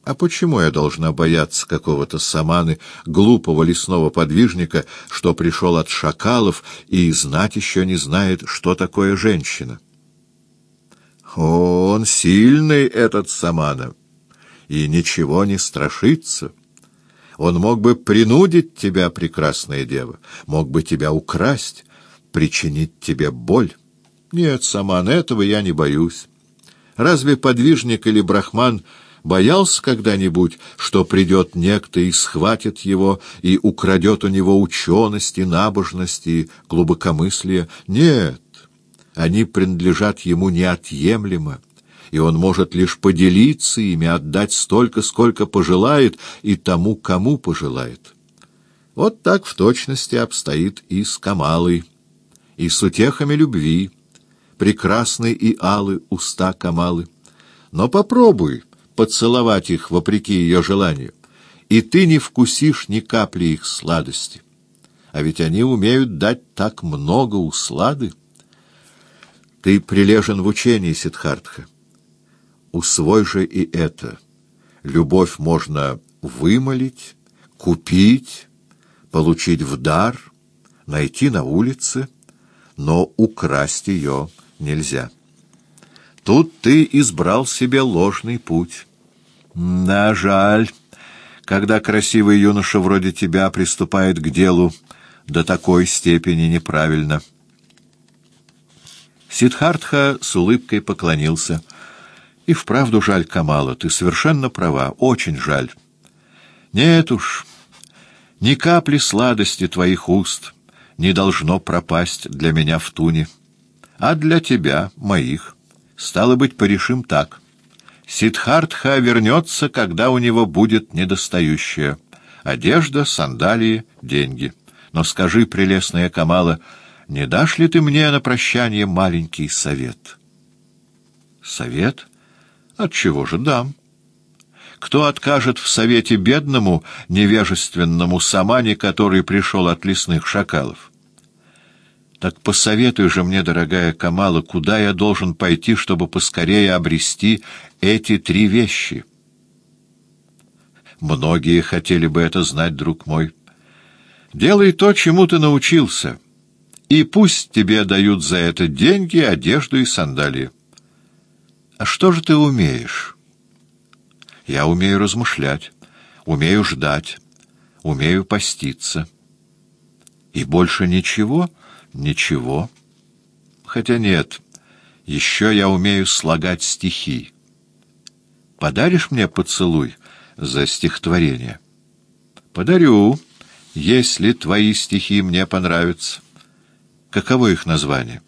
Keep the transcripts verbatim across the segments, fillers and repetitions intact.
А почему я должна бояться какого-то саманы, глупого лесного подвижника, что пришел от шакалов и знать еще не знает, что такое женщина? О, он сильный, этот самана, и ничего не страшится. Он мог бы принудить тебя, прекрасная дева, мог бы тебя украсть, причинить тебе боль. Нет, саман, этого я не боюсь. Разве подвижник или брахман боялся когда-нибудь, что придет некто и схватит его, и украдет у него ученость, и набожность, и глубокомыслие? Нет, они принадлежат ему неотъемлемо, и он может лишь поделиться ими, отдать столько, сколько пожелает, и тому, кому пожелает. Вот так в точности обстоит и с Камалой, и с утехами любви. Прекрасны и алы уста Камалы. Но попробуй поцеловать их вопреки ее желанию, и ты не вкусишь ни капли их сладости. А ведь они умеют дать так много услады. Ты прилежен в учении, Сиддхартха. Усвой же и это. Любовь можно вымолить, купить, получить в дар, найти на улице, но украсть ее нельзя. Тут ты избрал себе ложный путь. Да, жаль, когда красивый юноша вроде тебя приступает к делу до такой степени неправильно. Сиддхартха с улыбкой поклонился. И вправду жаль, Камала, ты совершенно права, очень жаль. Нет уж, ни капли сладости твоих уст не должно пропасть для меня в туне, а для тебя, моих. Стало быть, порешим так. Сиддхартха вернется, когда у него будет недостающее: одежда, сандалии, деньги. Но скажи, прелестная Камала, не дашь ли ты мне на прощание маленький совет? Совет? Отчего же дам? Кто откажет в совете бедному, невежественному самане, который пришел от лесных шакалов? Так посоветуй же мне, дорогая Камала, куда я должен пойти, чтобы поскорее обрести эти три вещи? Многие хотели бы это знать, друг мой. Делай то, чему ты научился, и пусть тебе дают за это деньги, одежду и сандалии. А что же ты умеешь? Я умею размышлять, умею ждать, умею поститься. И больше ничего? Ничего. Хотя нет, еще я умею слагать стихи. Подаришь мне поцелуй за стихотворение? Подарю, если твои стихи мне понравятся. Каково их название?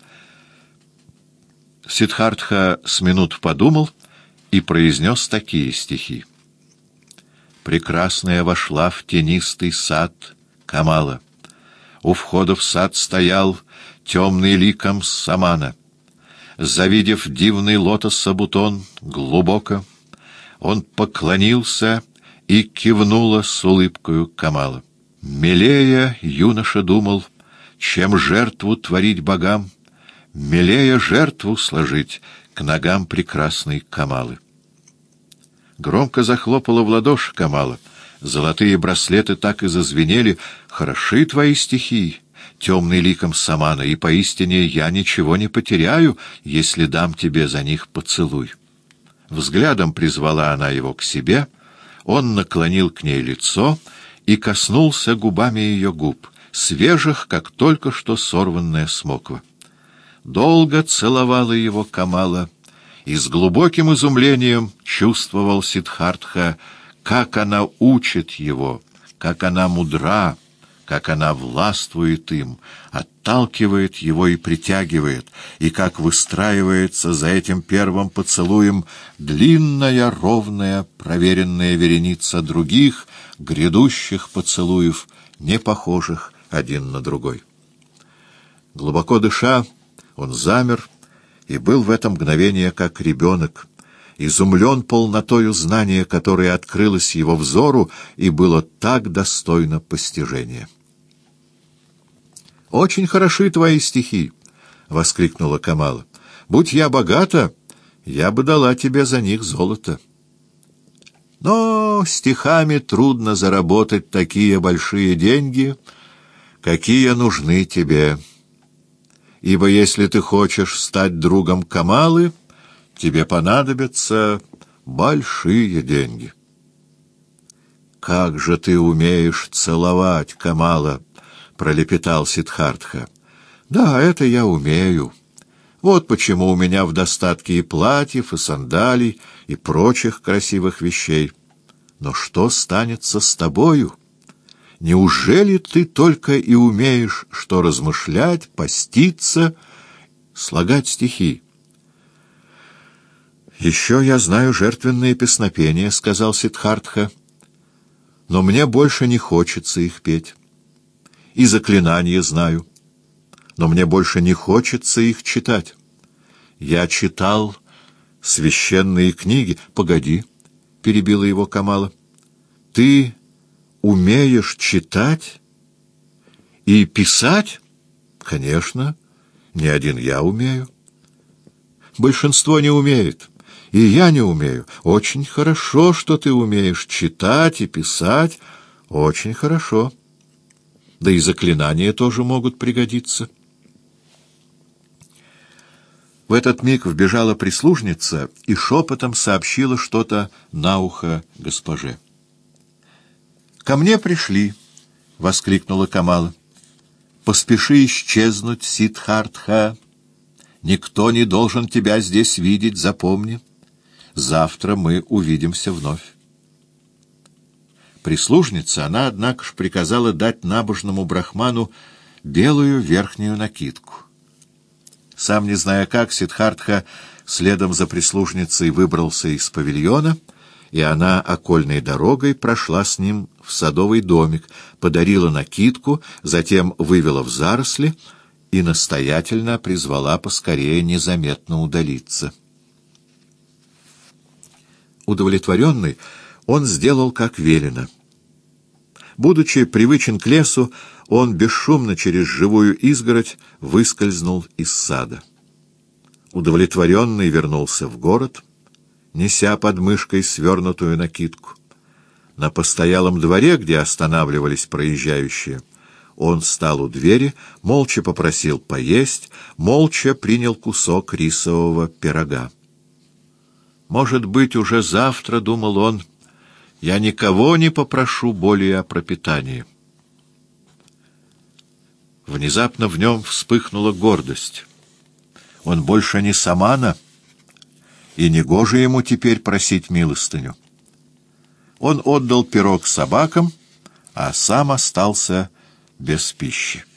Сиддхартха с минут подумал и произнес такие стихи. Прекрасная вошла в тенистый сад Камала. У входа в сад стоял темный ликом самана. Завидев дивный лотоса бутон глубоко, он поклонился и кивнула с улыбкою Камала. Милее юноша думал, чем жертву творить богам, милее жертву сложить к ногам прекрасной Камалы. Громко захлопала в ладоши Камала. Золотые браслеты так и зазвенели. Хороши твои стихи, темный ликом самана, и поистине я ничего не потеряю, если дам тебе за них поцелуй. Взглядом призвала она его к себе, он наклонил к ней лицо и коснулся губами ее губ, свежих, как только что сорванная смоква. Долго целовала его Камала, и с глубоким изумлением чувствовал Сиддхартха, как она учит его, как она мудра, как она властвует им, отталкивает его и притягивает, и как выстраивается за этим первым поцелуем длинная, ровная, проверенная вереница других, грядущих поцелуев, не похожих один на другой. Глубоко дыша, он замер и был в это мгновение как ребенок, изумлен полнотою знания, которое открылось его взору и было так достойно постижения. «Очень хороши твои стихи!» — воскликнула Камала. «Будь я богата, я бы дала тебе за них золото. Но но стихами трудно заработать такие большие деньги, какие нужны тебе. Ибо если ты хочешь стать другом Камалы, тебе понадобятся большие деньги. «Как же ты умеешь целовать, Камала!» — пролепетал Сиддхартха. «Да, это я умею. Вот почему у меня в достатке и платьев, и сандалий, и прочих красивых вещей. Но что станется с тобою? Неужели ты только и умеешь, что размышлять, поститься, слагать стихи?» «Еще я знаю жертвенные песнопения», — сказал Сиддхартха, — «но мне больше не хочется их петь. И заклинания знаю, но мне больше не хочется их читать. Я читал священные книги». «Погоди», — перебила его Камала, — «ты умеешь читать и писать?» «Конечно, не один я умею. Большинство не умеет, и я не умею. Очень хорошо, что ты умеешь читать и писать. Очень хорошо. Да и заклинания тоже могут пригодиться». В этот миг вбежала прислужница и шепотом сообщила что-то на ухо госпоже. «Ко мне пришли!» — воскликнула Камала. «Поспеши исчезнуть, Сиддхартха. Никто не должен тебя здесь видеть, запомни. Завтра мы увидимся вновь». Прислужница, она, однако ж, приказала дать набожному брахману белую верхнюю накидку. Сам не зная как, Сиддхартха следом за прислужницей выбрался из павильона, и она окольной дорогой прошла с ним в садовый домик, подарила накидку, затем вывела в заросли и настоятельно призвала поскорее незаметно удалиться. Удовлетворенный, он сделал как велено. Будучи привычен к лесу, он бесшумно через живую изгородь выскользнул из сада. Удовлетворенный вернулся в город, неся под мышкой свернутую накидку. На постоялом дворе, где останавливались проезжающие, он встал у двери, молча попросил поесть, молча принял кусок рисового пирога. «Может быть, уже завтра, — думал он, — я никого не попрошу более о пропитании». Внезапно в нем вспыхнула гордость. Он больше не самана, и негоже ему теперь просить милостыню. Он отдал пирог собакам, а сам остался без пищи.